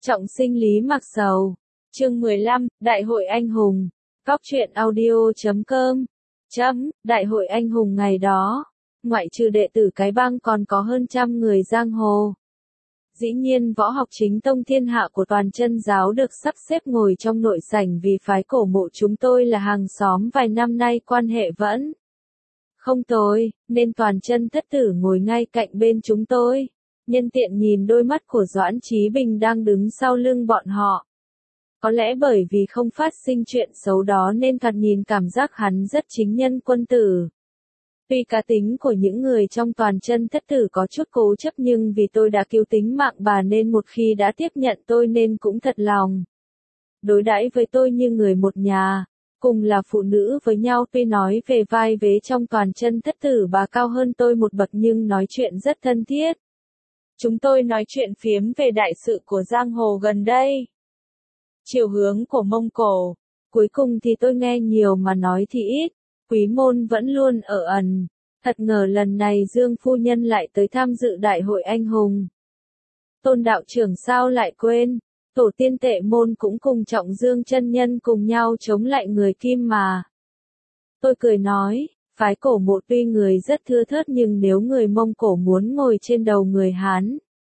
Trọng sinh Lý Mặc Sầu. Chương 15, Đại hội Anh Hùng. Góc truyện audio.com. Đại hội Anh Hùng ngày đó, ngoại trừ đệ tử cái bang còn có hơn trăm người giang hồ. Dĩ nhiên võ học chính tông thiên hạ của toàn chân giáo được sắp xếp ngồi trong nội sảnh vì phái cổ mộ chúng tôi là hàng xóm vài năm nay quan hệ vẫn không tồi, nên toàn chân thất tử ngồi ngay cạnh bên chúng tôi. Nhân tiện nhìn đôi mắt của Doãn Chí Bình đang đứng sau lưng bọn họ. Có lẽ bởi vì không phát sinh chuyện xấu đó nên thoạt nhìn cảm giác hắn rất chính nhân quân tử. Tuy cá tính của những người trong toàn chân thất tử có chút cố chấp nhưng vì tôi đã cứu tính mạng bà nên một khi đã tiếp nhận tôi nên cũng thật lòng. Đối đãi với tôi như người một nhà, cùng là phụ nữ với nhau. Tuy nói về vai vế trong toàn chân thất tử bà cao hơn tôi một bậc nhưng nói chuyện rất thân thiết. Chúng tôi nói chuyện phiếm về đại sự của giang hồ gần đây. Chiều hướng của Mông Cổ. Cuối cùng thì tôi nghe nhiều mà nói thì ít. Quý môn vẫn luôn ở ẩn. Thật ngờ lần này Dương phu nhân lại tới tham dự đại hội anh hùng. Tôn đạo trưởng sao lại quên. Tổ tiên Tệ môn cũng cùng Trọng Dương chân nhân cùng nhau chống lại người Kim mà. Tôi cười nói. Phái cổ mộ tuy người rất thưa thớt nhưng nếu người Mông Cổ muốn ngồi trên đầu người Hán,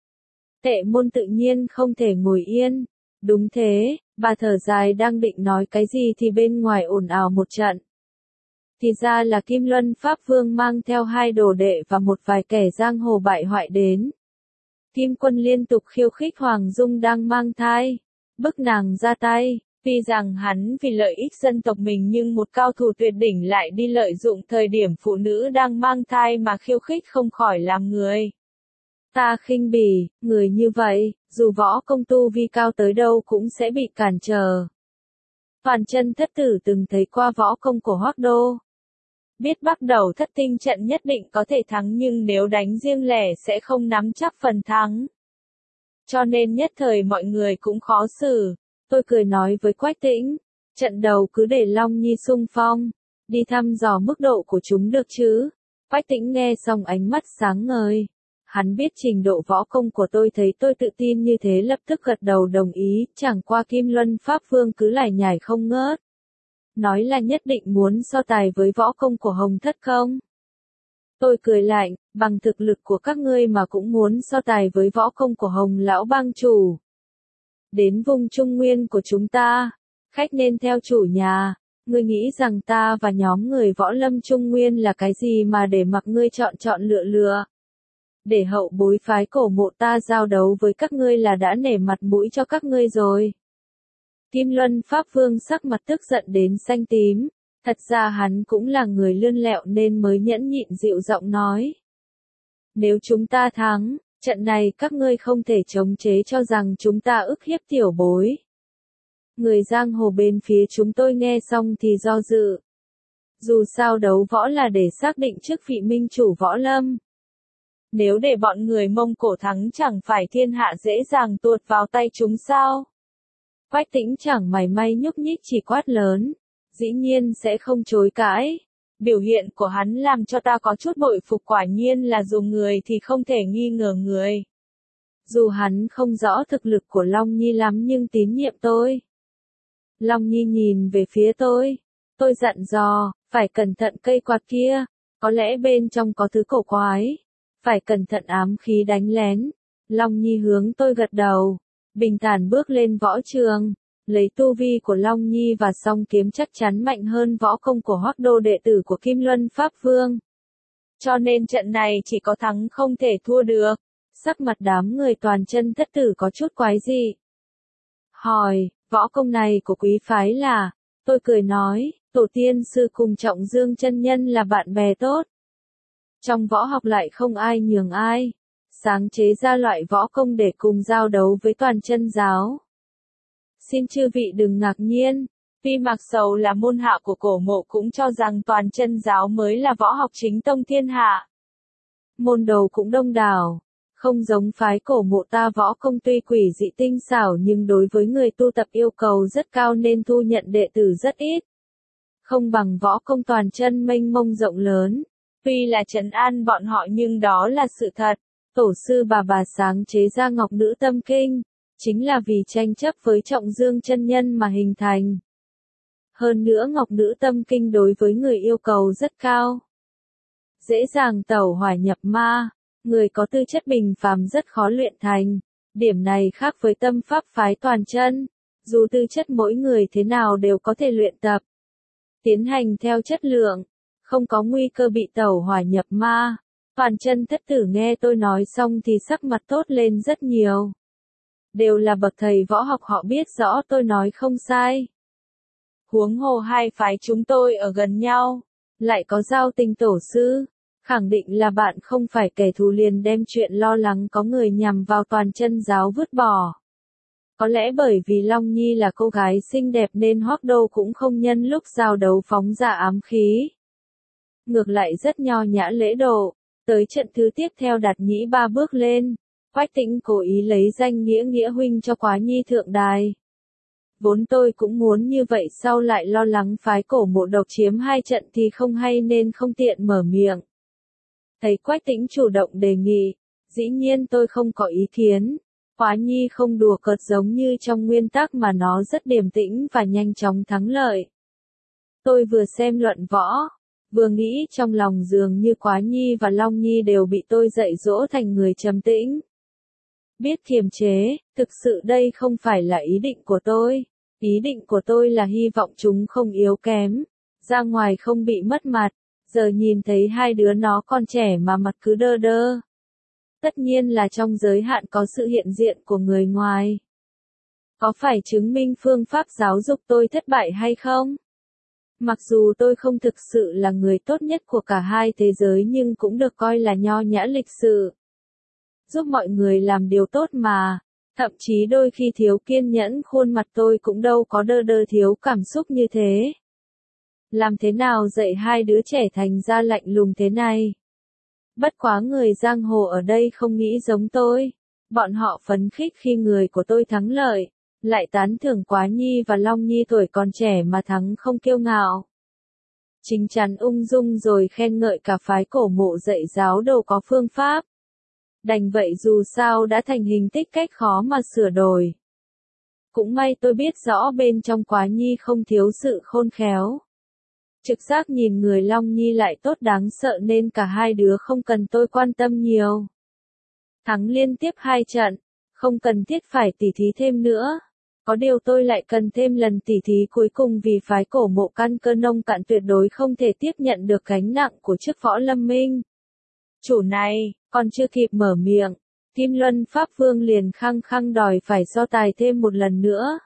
Tệ môn tự nhiên không thể ngồi yên. Đúng thế, bà thở dài đang định nói cái gì thì bên ngoài ồn ào một trận. Thì ra là Kim Luân Pháp Vương mang theo hai đồ đệ và một vài kẻ giang hồ bại hoại đến. Kim Quân liên tục khiêu khích Hoàng Dung đang mang thai, bức nàng ra tay. Tuy rằng hắn vì lợi ích dân tộc mình nhưng một cao thủ tuyệt đỉnh lại đi lợi dụng thời điểm phụ nữ đang mang thai mà khiêu khích không khỏi làm người ta khinh bỉ. Người như vậy, dù võ công tu vi cao tới đâu cũng sẽ bị cản trở. Toàn chân thất tử từng thấy qua võ công của Hoắc Đô. Biết bắt đầu thất tinh trận nhất định có thể thắng nhưng nếu đánh riêng lẻ sẽ không nắm chắc phần thắng. Cho nên nhất thời mọi người cũng khó xử. Tôi cười nói với Quách Tĩnh, trận đầu cứ để Long Nhi xung phong, đi thăm dò mức độ của chúng được chứ. Quách Tĩnh nghe xong ánh mắt sáng ngời. Hắn biết trình độ võ công của tôi, thấy tôi tự tin như thế lập tức gật đầu đồng ý. Chẳng qua Kim Luân Pháp Vương cứ lải nhải không ngớt. Nói là nhất định muốn so tài với võ công của Hồng Thất không? Tôi cười lạnh, bằng thực lực của các ngươi mà cũng muốn so tài với võ công của Hồng Lão Bang chủ. Đến vùng Trung Nguyên của chúng ta, khách nên theo chủ nhà. Ngươi nghĩ rằng ta và nhóm người võ lâm Trung Nguyên là cái gì mà để mặc ngươi chọn lựa. Để hậu bối phái cổ mộ ta giao đấu với các ngươi là đã nể mặt mũi cho các ngươi rồi. Kim Luân Pháp Vương sắc mặt tức giận đến xanh tím. Thật ra hắn cũng là người lươn lẹo nên mới nhẫn nhịn dịu giọng nói. Nếu chúng ta thắng, trận này các ngươi không thể chống chế cho rằng chúng ta ức hiếp tiểu bối. Người giang hồ bên phía chúng tôi nghe xong thì do dự. Dù sao đấu võ là để xác định chức vị minh chủ võ lâm. Nếu để bọn người Mông Cổ thắng chẳng phải thiên hạ dễ dàng tuột vào tay chúng sao? Quách Tĩnh chẳng mảy may nhúc nhích chỉ quát lớn. Dĩ nhiên sẽ không chối cãi. Biểu hiện của hắn làm cho ta có chút bội phục, quả nhiên là dùng người thì không thể nghi ngờ người. Dù hắn không rõ thực lực của Long Nhi lắm nhưng tín nhiệm tôi. Long Nhi nhìn về phía tôi. Tôi dặn dò, phải cẩn thận cây quạt kia. Có lẽ bên trong có thứ cổ quái. Phải cẩn thận ám khí đánh lén. Long Nhi hướng tôi gật đầu. Bình thản bước lên võ trường. Lấy tu vi của Long Nhi và song kiếm chắc chắn mạnh hơn võ công của Hoắc Đô, đệ tử của Kim Luân Pháp Vương. Cho nên trận này chỉ có thắng không thể thua được. Sắc mặt đám người toàn chân thất tử có chút quái dị. Hỏi, võ công này của quý phái là? Tôi cười nói, tổ tiên sư cùng Trọng Dương chân nhân là bạn bè tốt. Trong võ học lại không ai nhường ai. Sáng chế ra loại võ công để cùng giao đấu với toàn chân giáo. Xin chư vị đừng ngạc nhiên, tuy Mặc Sầu là môn hạ của cổ mộ cũng cho rằng toàn chân giáo mới là võ học chính tông thiên hạ. Môn đồ cũng đông đảo, không giống phái cổ mộ ta võ công tuy quỷ dị tinh xảo nhưng đối với người tu tập yêu cầu rất cao nên thu nhận đệ tử rất ít. Không bằng võ công toàn chân mênh mông rộng lớn, tuy là trấn an bọn họ nhưng đó là sự thật. Tổ sư bà sáng chế ra Ngọc Nữ Tâm Kinh. chính là vì tranh chấp với Trọng Dương chân nhân mà hình thành. Hơn nữa Ngọc Nữ Tâm Kinh đối với người yêu cầu rất cao. Dễ dàng tẩu hỏa nhập ma, người có tư chất bình phàm rất khó luyện thành. Điểm này khác với tâm pháp phái toàn chân, dù tư chất mỗi người thế nào đều có thể luyện tập. Tiến hành theo chất lượng, không có nguy cơ bị tẩu hỏa nhập ma. Toàn chân thất tử nghe tôi nói xong thì sắc mặt tốt lên rất nhiều. Đều là bậc thầy võ học họ biết rõ tôi nói không sai. Huống hồ hai phái chúng tôi ở gần nhau, lại có giao tình tổ sư, khẳng định là bạn không phải kẻ thù liền đem chuyện lo lắng có người nhằm vào toàn chân giáo vứt bỏ. Có lẽ bởi vì Long Nhi là cô gái xinh đẹp nên Hoắc Đô cũng không nhân lúc giao đấu phóng ra ám khí. Ngược lại rất nho nhã lễ độ, tới trận thứ tiếp theo Đạt Nhĩ ba bước lên, Quách Tĩnh cố ý lấy danh nghĩa nghĩa huynh cho Quá Nhi thượng đài. Vốn tôi cũng muốn như vậy sau lại lo lắng phái Cổ Mộ độc chiếm hai trận thì không hay nên không tiện mở miệng. Thấy Quách Tĩnh chủ động đề nghị, dĩ nhiên tôi không có ý kiến. Quá Nhi không đùa cợt giống như trong nguyên tắc mà nó rất điềm tĩnh và nhanh chóng thắng lợi. Tôi vừa xem luận võ, vừa nghĩ trong lòng dường như Quá Nhi và Long Nhi đều bị tôi dạy dỗ thành người trầm tĩnh. Biết kiềm chế, thực sự đây không phải là ý định của tôi. Ý định của tôi là hy vọng chúng không yếu kém, ra ngoài không bị mất mặt. Giờ nhìn thấy hai đứa nó còn trẻ mà mặt cứ đơ đơ. Tất nhiên là trong giới hạn có sự hiện diện của người ngoài. Có phải chứng minh phương pháp giáo dục tôi thất bại hay không? Mặc dù tôi không thực sự là người tốt nhất của cả hai thế giới nhưng cũng được coi là nho nhã lịch sự. Giúp mọi người làm điều tốt mà, thậm chí đôi khi thiếu kiên nhẫn khuôn mặt tôi cũng đâu có đơ đơ thiếu cảm xúc như thế. Làm thế nào dạy hai đứa trẻ thành ra lạnh lùng thế này? Bất quá người giang hồ ở đây không nghĩ giống tôi. Bọn họ phấn khích khi người của tôi thắng lợi, lại tán thưởng Quá Nhi và Long Nhi tuổi còn trẻ mà thắng không kiêu ngạo. Chính chắn ung dung rồi khen ngợi cả phái Cổ Mộ dạy giáo đồ có phương pháp. Đành vậy dù sao đã thành hình tích cách khó mà sửa đổi. Cũng may tôi biết rõ bên trong Quá Nhi không thiếu sự khôn khéo. Trực giác nhìn người Long Nhi lại tốt đáng sợ nên cả hai đứa không cần tôi quan tâm nhiều. Thắng liên tiếp 2 trận, không cần thiết phải tỉ thí thêm nữa. Có điều tôi lại cần thêm lần tỉ thí cuối cùng vì phái Cổ Mộ căn cơ nông cạn tuyệt đối không thể tiếp nhận được gánh nặng của chức võ lâm minh. Chủ này, còn chưa kịp mở miệng, Kim Luân Pháp Vương liền khăng khăng đòi phải so tài thêm một lần nữa.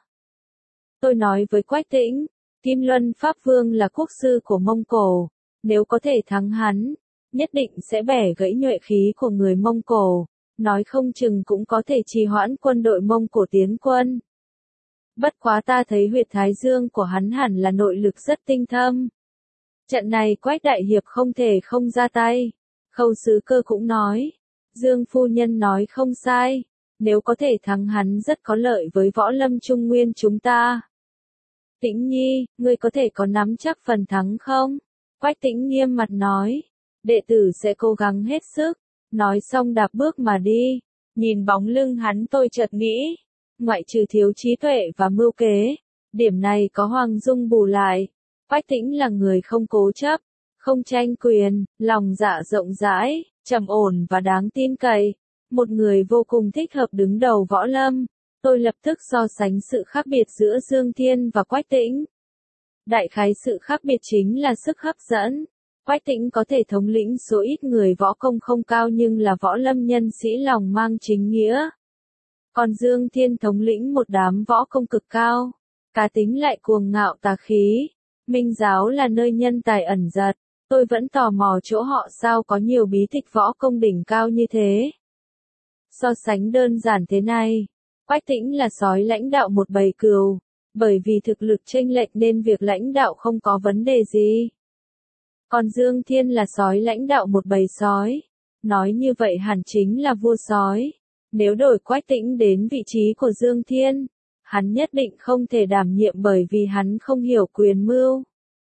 Tôi nói với Quách Tĩnh, Kim Luân Pháp Vương là quốc sư của Mông Cổ, nếu có thể thắng hắn, nhất định sẽ bẻ gãy nhuệ khí của người Mông Cổ, nói không chừng cũng có thể trì hoãn quân đội Mông Cổ tiến quân. Bất quá ta thấy huyệt thái dương của hắn hẳn là nội lực rất tinh thâm. Trận này Quách đại hiệp không thể không ra tay. Khâu Sứ Cơ cũng nói, Dương phu nhân nói không sai, nếu có thể thắng hắn rất có lợi với võ lâm trung nguyên chúng ta. Tĩnh Nhi, ngươi có thể có nắm chắc phần thắng không? Quách Tĩnh nghiêm mặt nói, đệ tử sẽ cố gắng hết sức. Nói xong đạp bước mà đi, nhìn bóng lưng hắn tôi chợt nghĩ, ngoại trừ thiếu trí tuệ và mưu kế, điểm này có Hoàng Dung bù lại. Quách Tĩnh là người không cố chấp, không tranh quyền, lòng dạ rộng rãi, trầm ổn và đáng tin cậy, một người vô cùng thích hợp đứng đầu võ lâm. Tôi lập tức so sánh sự khác biệt giữa Dương Thiên và Quách Tĩnh. Đại khái sự khác biệt chính là sức hấp dẫn. Quách Tĩnh có thể thống lĩnh số ít người võ công không cao nhưng là võ lâm nhân sĩ lòng mang chính nghĩa. Còn Dương Thiên thống lĩnh một đám võ công cực cao, cá tính lại cuồng ngạo tà khí. Minh giáo là nơi nhân tài ẩn giật, tôi vẫn tò mò chỗ họ sao có nhiều bí tịch võ công đỉnh cao như thế. So sánh đơn giản thế này, Quách Tĩnh là sói lãnh đạo một bầy cừu, bởi vì thực lực chênh lệch nên việc lãnh đạo không có vấn đề gì. Còn Dương Thiên là sói lãnh đạo một bầy sói, nói như vậy hẳn chính là vua sói. Nếu đổi Quách Tĩnh đến vị trí của Dương Thiên, hắn nhất định không thể đảm nhiệm bởi vì hắn không hiểu quyền mưu.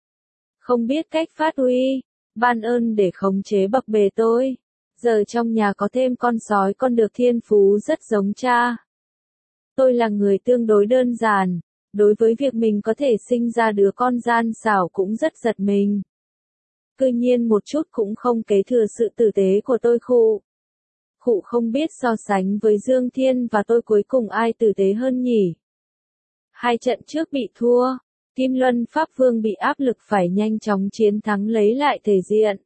Không biết cách phát huy, ban ơn để khống chế bậc bề tôi. Giờ trong nhà có thêm con sói con được thiên phú rất giống cha. Tôi là người tương đối đơn giản, đối với việc mình có thể sinh ra đứa con gian xảo cũng rất giật mình. Tuy nhiên một chút cũng không kế thừa sự tử tế của tôi khụ. Khụ không biết so sánh với Dương Thiên và tôi cuối cùng ai tử tế hơn nhỉ. 2 trận trước bị thua, Kim Luân Pháp Vương bị áp lực phải nhanh chóng chiến thắng lấy lại thể diện.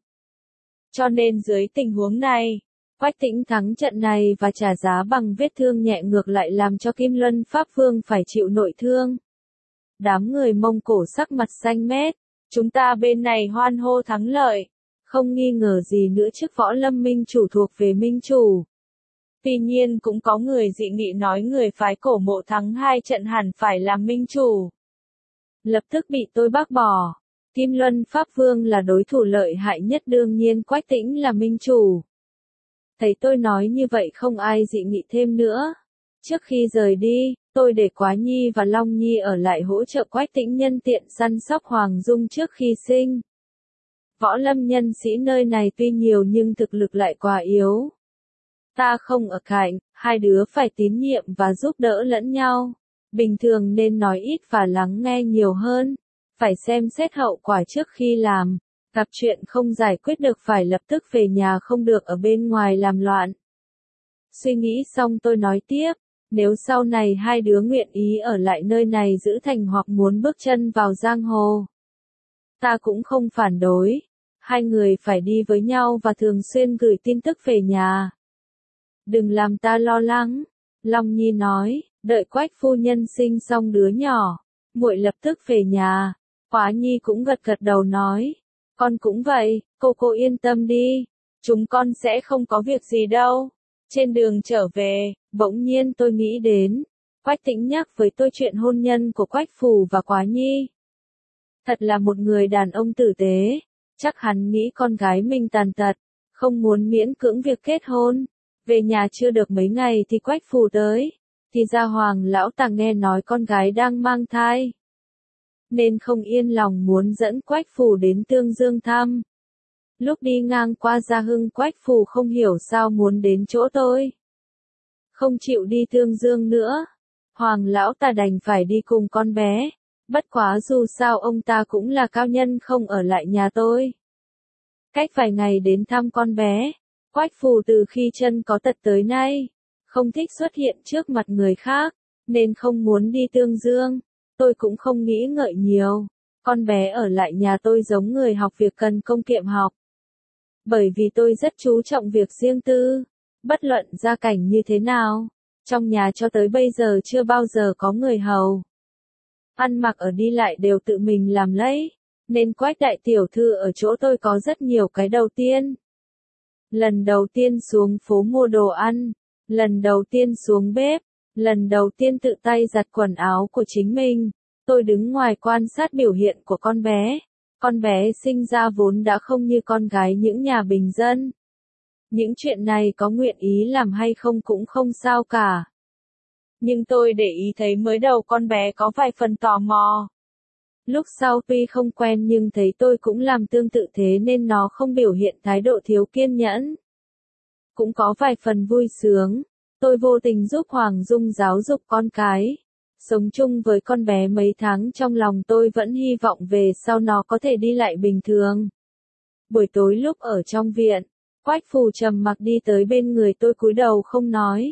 Cho nên dưới tình huống này, Quách Tĩnh thắng trận này và trả giá bằng vết thương nhẹ ngược lại làm cho Kim Luân Pháp Vương phải chịu nội thương. Đám người Mông Cổ sắc mặt xanh mét, chúng ta bên này hoan hô thắng lợi, không nghi ngờ gì nữa chức võ lâm minh chủ thuộc về minh chủ. Tuy nhiên cũng có người dị nghị nói người phái Cổ Mộ thắng 2 trận hẳn phải làm minh chủ. Lập tức bị tôi bác bỏ. Kim Luân Pháp Vương là đối thủ lợi hại nhất, đương nhiên Quách Tĩnh là minh chủ. Thấy tôi nói như vậy không ai dị nghị thêm nữa. Trước khi rời đi, tôi để Quá Nhi và Long Nhi ở lại hỗ trợ Quách Tĩnh nhân tiện săn sóc Hoàng Dung trước khi sinh. Võ lâm nhân sĩ nơi này tuy nhiều nhưng thực lực lại quá yếu. Ta không ở cạnh, hai đứa phải tín nhiệm và giúp đỡ lẫn nhau. Bình thường nên nói ít và lắng nghe nhiều hơn. Phải xem xét hậu quả trước khi làm. Gặp chuyện không giải quyết được phải lập tức về nhà, không được ở bên ngoài làm loạn. Suy nghĩ xong tôi nói tiếp, nếu sau này hai đứa nguyện ý ở lại nơi này giữ thành hoặc muốn bước chân vào giang hồ, ta cũng không phản đối. Hai người phải đi với nhau và thường xuyên gửi tin tức về nhà. Đừng làm ta lo lắng, Long Nhi nói, đợi Quách phu nhân sinh xong đứa nhỏ, muội lập tức về nhà. Quá Nhi cũng gật gật đầu nói, con cũng vậy, cô yên tâm đi, chúng con sẽ không có việc gì đâu. Trên đường trở về, bỗng nhiên tôi nghĩ đến, Quách Tĩnh nhắc với tôi chuyện hôn nhân của Quách Phù và Quá Nhi. Thật là một người đàn ông tử tế, chắc hắn nghĩ con gái mình tàn tật, không muốn miễn cưỡng việc kết hôn. Về nhà chưa được mấy ngày thì Quách Phù tới, thì ra Hoàng lão ta nghe nói con gái đang mang thai, nên không yên lòng muốn dẫn Quách Phù đến Tương Dương thăm. Lúc đi ngang qua Gia Hưng, Quách Phù không hiểu sao muốn đến chỗ tôi, không chịu đi Tương Dương nữa. Hoàng lão ta đành phải đi cùng con bé, bất quá dù sao ông ta cũng là cao nhân không ở lại nhà tôi. Cách vài ngày đến thăm con bé, Quách Phù từ khi chân có tật tới nay, không thích xuất hiện trước mặt người khác, nên không muốn đi Tương Dương. Tôi cũng không nghĩ ngợi nhiều, con bé ở lại nhà tôi giống người học việc cần công kiệm học. Bởi vì tôi rất chú trọng việc riêng tư, bất luận gia cảnh như thế nào, trong nhà cho tới bây giờ chưa bao giờ có người hầu. Ăn mặc ở đi lại đều tự mình làm lấy, nên Quách đại tiểu thư ở chỗ tôi có rất nhiều cái đầu tiên. Lần đầu tiên xuống phố mua đồ ăn, lần đầu tiên xuống bếp, lần đầu tiên tự tay giặt quần áo của chính mình. Tôi đứng ngoài quan sát biểu hiện của con bé. Con bé sinh ra vốn đã không như con gái những nhà bình dân. Những chuyện này có nguyện ý làm hay không cũng không sao cả. Nhưng tôi để ý thấy mới đầu con bé có vài phần tò mò. Lúc sau tuy không quen nhưng thấy tôi cũng làm tương tự thế nên nó không biểu hiện thái độ thiếu kiên nhẫn. Cũng có vài phần vui sướng. Tôi vô tình giúp Hoàng Dung giáo dục con cái. Sống chung với con bé mấy tháng, trong lòng tôi vẫn hy vọng về sau nó có thể đi lại bình thường. Buổi tối lúc ở trong viện, Quách Phù trầm mặc đi tới bên người tôi, cúi đầu không nói.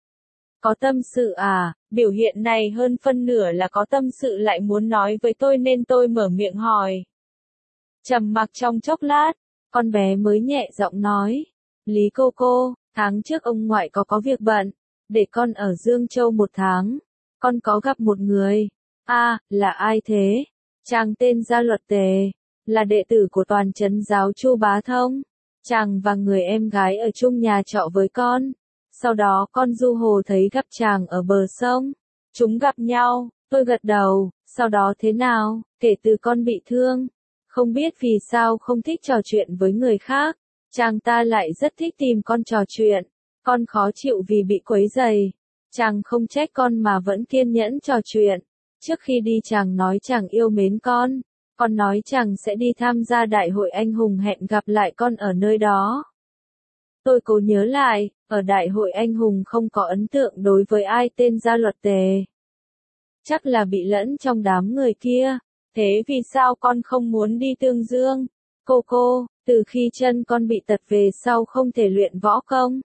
Có tâm sự à? Biểu hiện này hơn phân nửa là có tâm sự lại muốn nói với tôi nên tôi mở miệng hỏi. Trầm mặc trong chốc lát, con bé mới nhẹ giọng nói. Lý cô, tháng trước ông ngoại có việc bận, để con ở Dương Châu 1 tháng. Con có gặp một người. Là ai thế? Chàng tên Gia Luật Tề, là đệ tử của toàn trấn giáo Chu Bá Thông. Chàng và người em gái ở chung nhà trọ với con. Sau đó con du hồ thấy gặp chàng ở bờ sông. Chúng gặp nhau, tôi gật đầu. Sau đó thế nào? Kể từ con bị thương, không biết vì sao không thích trò chuyện với người khác, chàng ta lại rất thích tìm con trò chuyện. Con khó chịu vì bị quấy rầy. Chàng không trách con mà vẫn kiên nhẫn trò chuyện. Trước khi đi chàng nói chàng yêu mến con nói chàng sẽ đi tham gia đại hội anh hùng, hẹn gặp lại con ở nơi đó. Tôi cố nhớ lại, ở đại hội anh hùng không có ấn tượng đối với ai tên Gia Luật Tề. Chắc là bị lẫn trong đám người kia. Thế vì sao con không muốn đi Tương Dương? Cô, từ khi chân con bị tật về sau không thể luyện võ công.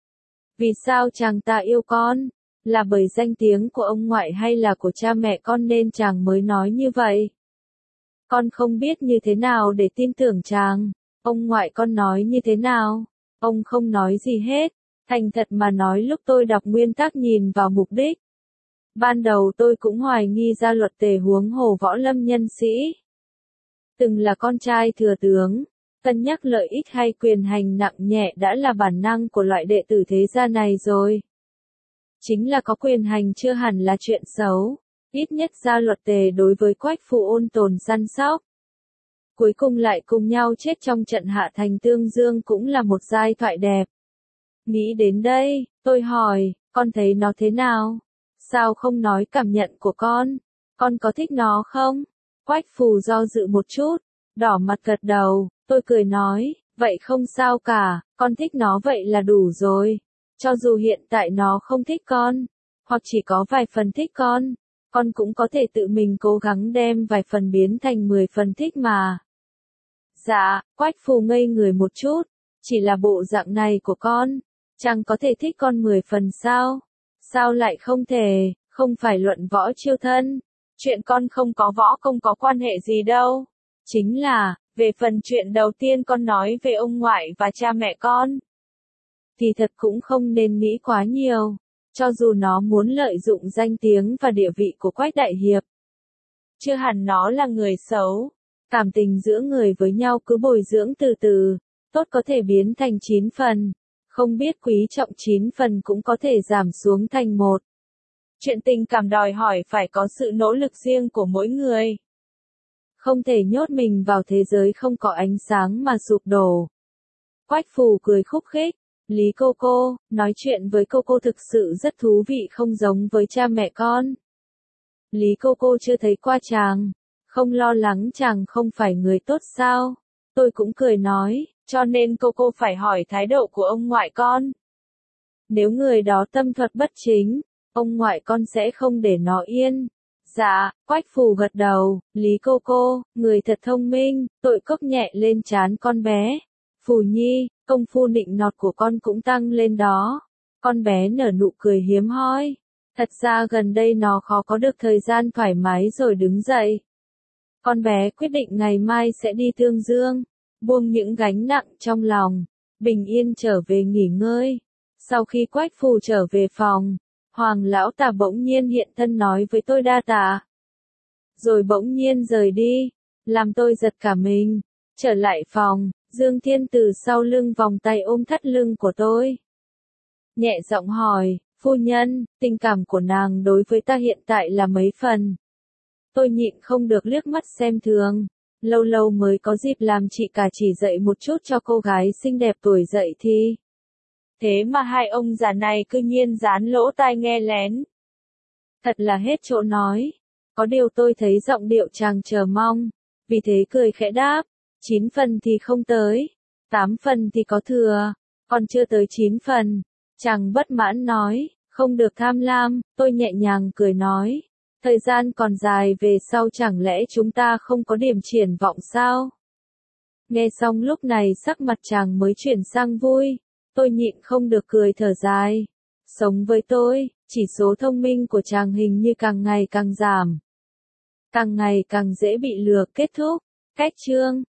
Vì sao chàng ta yêu con? Là bởi danh tiếng của ông ngoại hay là của cha mẹ con nên chàng mới nói như vậy? Con không biết như thế nào để tin tưởng chàng. Ông ngoại con nói như thế nào? Ông không nói gì hết. Thành thật mà nói lúc tôi đọc nguyên tắc nhìn vào mục đích. Ban đầu tôi cũng hoài nghi Gia Luật Tề huống hồ võ lâm nhân sĩ. Từng là con trai thừa tướng. Cân nhắc lợi ích hay quyền hành nặng nhẹ đã là bản năng của loại đệ tử thế gia này rồi. Chính là có quyền hành chưa hẳn là chuyện xấu. Ít nhất Gia Luật Tề đối với Quách Phù ôn tồn săn sóc. Cuối cùng lại cùng nhau chết trong trận hạ thành Tương Dương cũng là một giai thoại đẹp. Nghĩ đến đây, tôi hỏi, con thấy nó thế nào? Sao không nói cảm nhận của con? Con có thích nó không? Quách Phù do dự một chút, đỏ mặt gật đầu, tôi cười nói, vậy không sao cả, con thích nó vậy là đủ rồi. Cho dù hiện tại nó không thích con, hoặc chỉ có vài phần thích con cũng có thể tự mình cố gắng đem vài phần biến thành 10 phần thích mà. Dạ, Quách Phù ngây người một chút, chỉ là bộ dạng này của con, chẳng có thể thích con 10 phần sao? Sao lại không thể, không phải luận võ chiêu thân, chuyện con không có võ công có quan hệ gì đâu. Chính là, về phần chuyện đầu tiên con nói về ông ngoại và cha mẹ con, thì thật cũng không nên nghĩ quá nhiều, cho dù nó muốn lợi dụng danh tiếng và địa vị của Quách đại hiệp. Chưa hẳn nó là người xấu, cảm tình giữa người với nhau cứ bồi dưỡng từ từ, tốt có thể biến thành 9 phần, không biết quý trọng 9 phần cũng có thể giảm xuống thành 1. Chuyện tình cảm đòi hỏi phải có sự nỗ lực riêng của mỗi người. Không thể nhốt mình vào thế giới không có ánh sáng mà sụp đổ. Quách Phù cười khúc khích, Lý cô, nói chuyện với cô thực sự rất thú vị không giống với cha mẹ con. Lý cô chưa thấy qua chàng, không lo lắng chàng không phải người tốt sao? Tôi cũng cười nói, cho nên cô phải hỏi thái độ của ông ngoại con. Nếu người đó tâm thuật bất chính, ông ngoại con sẽ không để nó yên. Dạ, Quách Phù gật đầu, Lý cô, người thật thông minh, tội cốc nhẹ lên trán con bé. Phù Nhi, công phu nịnh nọt của con cũng tăng lên đó. Con bé nở nụ cười hiếm hoi. Thật ra gần đây nó khó có được thời gian thoải mái rồi đứng dậy. Con bé quyết định ngày mai sẽ đi Tương Dương, buông những gánh nặng trong lòng, bình yên trở về nghỉ ngơi. Sau khi Quách Phù trở về phòng, Hoàng lão tà bỗng nhiên hiện thân nói với tôi đa tạ. Rồi bỗng nhiên rời đi, làm tôi giật cả mình. Trở lại phòng, Dương Thiên từ sau lưng vòng tay ôm thắt lưng của tôi. Nhẹ giọng hỏi, phu nhân, tình cảm của nàng đối với ta hiện tại là mấy phần? Tôi nhịn không được liếc mắt xem thường. Lâu lâu mới có dịp làm chị cả chỉ dạy một chút cho cô gái xinh đẹp tuổi dậy thì. Thế mà hai ông già này cư nhiên dán lỗ tai nghe lén. Thật là hết chỗ nói. Có điều tôi thấy giọng điệu chàng chờ mong. Vì thế cười khẽ đáp. 9 phần thì không tới. 8 phần thì có thừa. Còn chưa tới 9 phần. Chàng bất mãn nói. Không được tham lam. Tôi nhẹ nhàng cười nói. Thời gian còn dài về sau chẳng lẽ chúng ta không có điểm triển vọng sao? Nghe xong lúc này sắc mặt chàng mới chuyển sang vui. Tôi nhịn không được cười thở dài. Sống với tôi, chỉ số thông minh của chàng hình như càng ngày càng giảm. Càng ngày càng dễ bị lừa. Kết thúc. Cách chương.